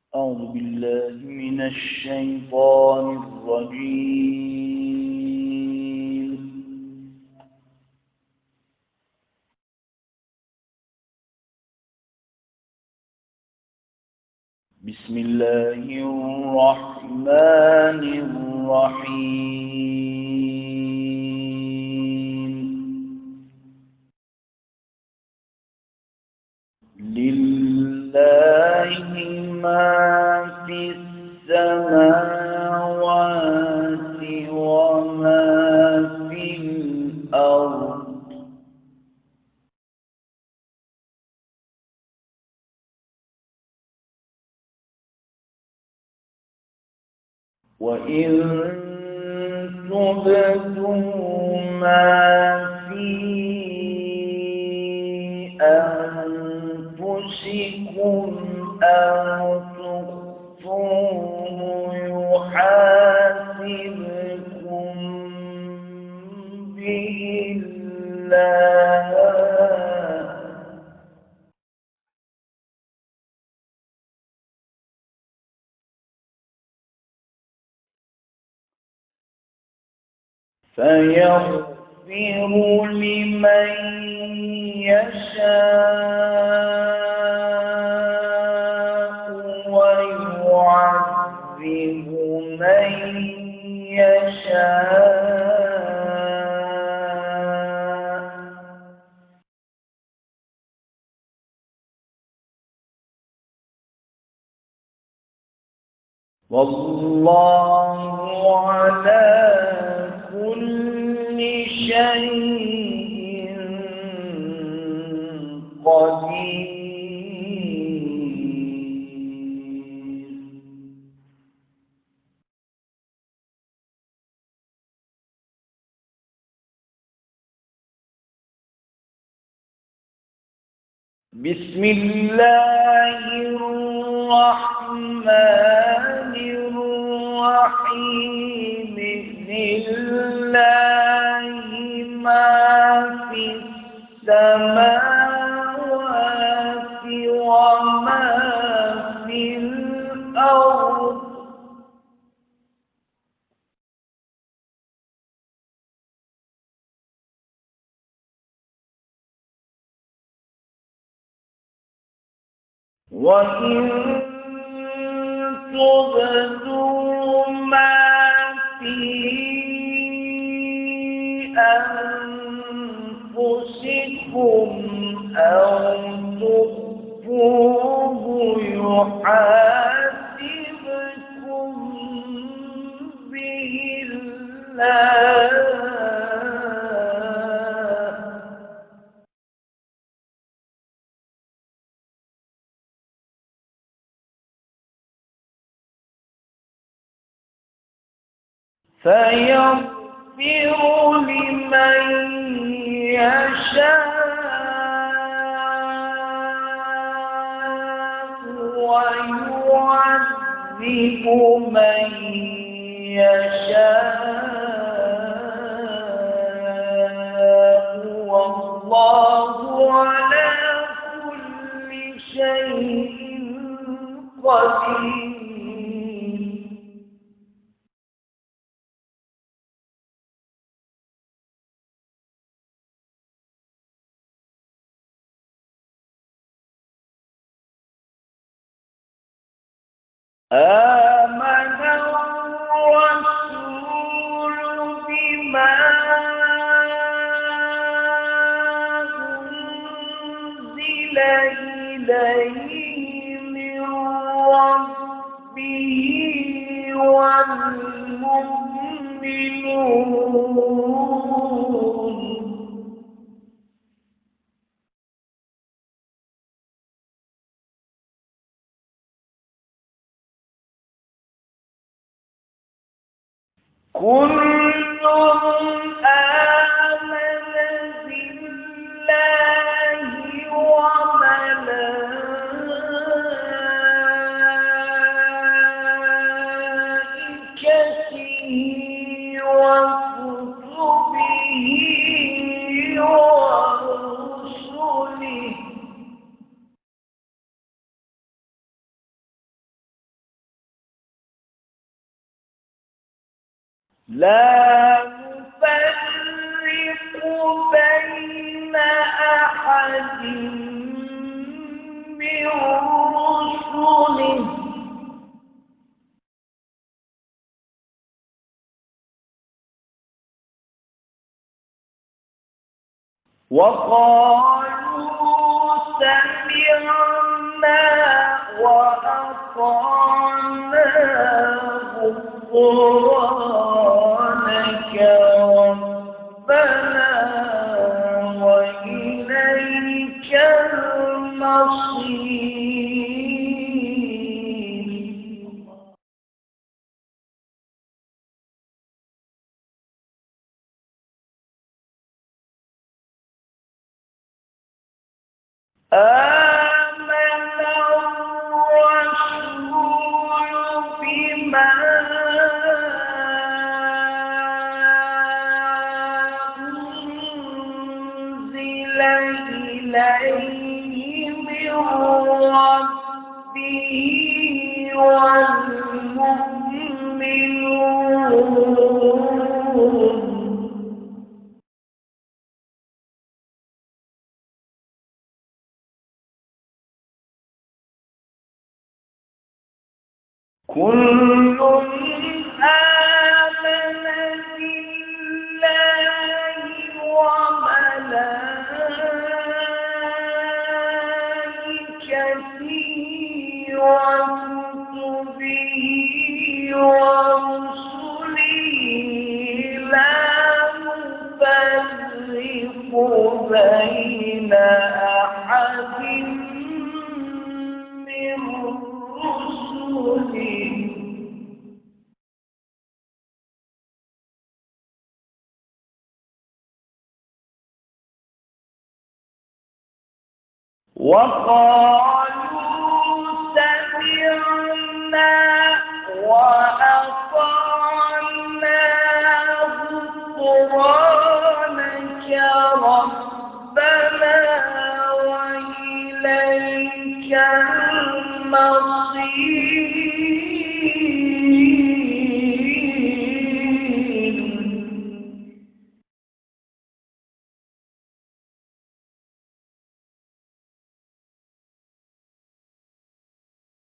أعوذ بالله من الشيطان الرجيم. بسم الله الرحمن الرحيم. لله ما في السماوات وما في الأرض. وإن تبدوا ما في أنفسكم أو تخفوه يحاسبكم به الله، فيغفر لمن يشاء ويعذب من يشاء، والله على كل شيء قدير. بسم الله الرحمن الرحيم. لله ما في السماوات وما في الأرض. وإن تبدوا ما في أنفسكم أو تخفوه يحاسبكم به الله، فيغفر لمن يشاء ويعذب من يشاء، والله على كل شيء قدير. آمن الرسول بما أنزل إليه من ربه والمؤمنون كل آمن بالله وملائكته وكتبه ورسله لا نفرق بين أحد من رسله وقالوا سمعنا وأطعنا غفرانك ربنا وإليك المصير آمن الرسول بما أنزل إليه من ربه والمؤمنون كل آمن بالله وملائكته وكتبه ورسله لا نفرق بين أحد من رسله وقالوا سمعنا وأطعنا غفرانك ربنا